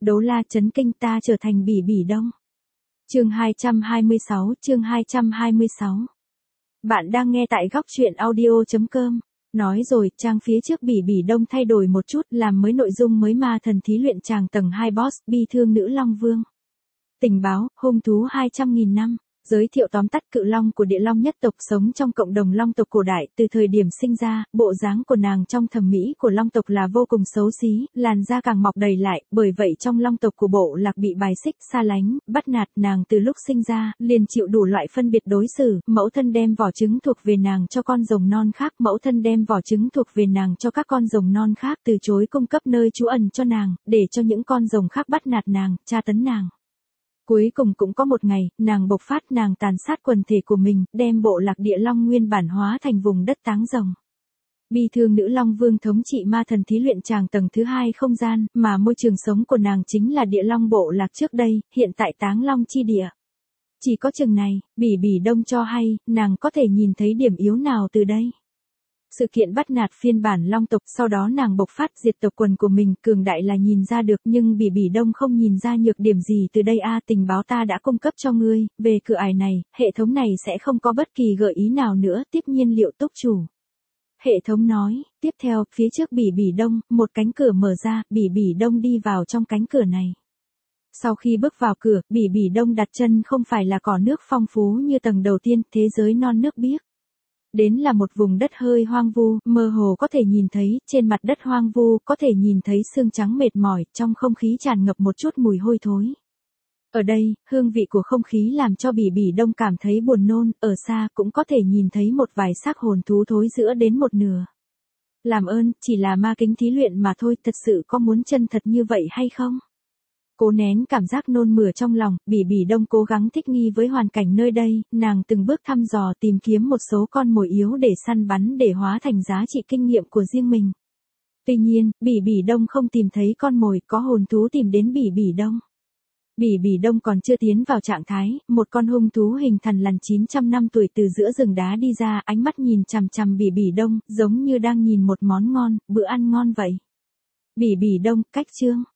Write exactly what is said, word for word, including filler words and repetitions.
Đấu la chấn kinh ta trở thành Bỉ Bỉ Đông. Chương hai trăm hai mươi sáu, chương hai trăm hai mươi sáu. Bạn đang nghe tại góc truyện audio chấm com. Nói rồi, trang phía trước Bỉ Bỉ Đông thay đổi một chút, làm mới nội dung mới ma thần thí luyện tràng tầng hai boss, bi thương nữ Long Vương. Tình báo, hung thú hai trăm nghìn năm. Giới thiệu tóm tắt cự long của địa long nhất tộc sống trong cộng đồng long tộc cổ đại, từ thời điểm sinh ra, bộ dáng của nàng trong thẩm mỹ của long tộc là vô cùng xấu xí, làn da càng mọc đầy lại, bởi vậy trong long tộc của bộ lạc bị bài xích, xa lánh, bắt nạt nàng từ lúc sinh ra, liền chịu đủ loại phân biệt đối xử, mẫu thân đem vỏ trứng thuộc về nàng cho con rồng non khác, mẫu thân đem vỏ trứng thuộc về nàng cho các con rồng non khác, từ chối cung cấp nơi trú ẩn cho nàng, để cho những con rồng khác bắt nạt nàng, tra tấn nàng. Cuối cùng cũng có một ngày, nàng bộc phát, nàng tàn sát quần thể của mình, đem bộ lạc địa long nguyên bản hóa thành vùng đất táng rồng. Bi thương nữ Long Vương thống trị ma thần thí luyện tràng tầng thứ hai không gian, mà môi trường sống của nàng chính là địa long bộ lạc trước đây, hiện tại táng long chi địa. Chỉ có chừng này, Bỉ Bỉ Đông cho hay, nàng có thể nhìn thấy điểm yếu nào từ đây. Sự kiện bắt nạt phiên bản long tộc, sau đó nàng bộc phát diệt tộc quần của mình, cường đại là nhìn ra được, nhưng Bỉ Bỉ Đông không nhìn ra nhược điểm gì từ đây a. Tình báo ta đã cung cấp cho ngươi, về cửa ải này, hệ thống này sẽ không có bất kỳ gợi ý nào nữa, tiếp nhiên liệu túc chủ. Hệ thống nói, tiếp theo, phía trước Bỉ Bỉ Đông, một cánh cửa mở ra, Bỉ Bỉ Đông đi vào trong cánh cửa này. Sau khi bước vào cửa, Bỉ Bỉ Đông đặt chân không phải là cỏ nước phong phú như tầng đầu tiên, thế giới non nước biếc. Đến là một vùng đất hơi hoang vu, mơ hồ có thể nhìn thấy, trên mặt đất hoang vu, có thể nhìn thấy xương trắng mệt mỏi, trong không khí tràn ngập một chút mùi hôi thối. Ở đây, hương vị của không khí làm cho Bỉ Bỉ Đông cảm thấy buồn nôn, ở xa cũng có thể nhìn thấy một vài xác hồn thú thối rữa đến một nửa. Làm ơn, chỉ là ma kính thí luyện mà thôi, thật sự có muốn chân thật như vậy hay không? Cố nén cảm giác nôn mửa trong lòng, Bỉ Bỉ Đông cố gắng thích nghi với hoàn cảnh nơi đây, nàng từng bước thăm dò tìm kiếm một số con mồi yếu để săn bắn để hóa thành giá trị kinh nghiệm của riêng mình. Tuy nhiên, Bỉ Bỉ Đông không tìm thấy con mồi, có hồn thú tìm đến Bỉ Bỉ Đông. Bỉ Bỉ Đông còn chưa tiến vào trạng thái, một con hung thú hình thằn lằn chín trăm năm tuổi từ giữa rừng đá đi ra, ánh mắt nhìn chằm chằm Bỉ Bỉ Đông, giống như đang nhìn một món ngon, bữa ăn ngon vậy. Bỉ Bỉ Đông, cách chương.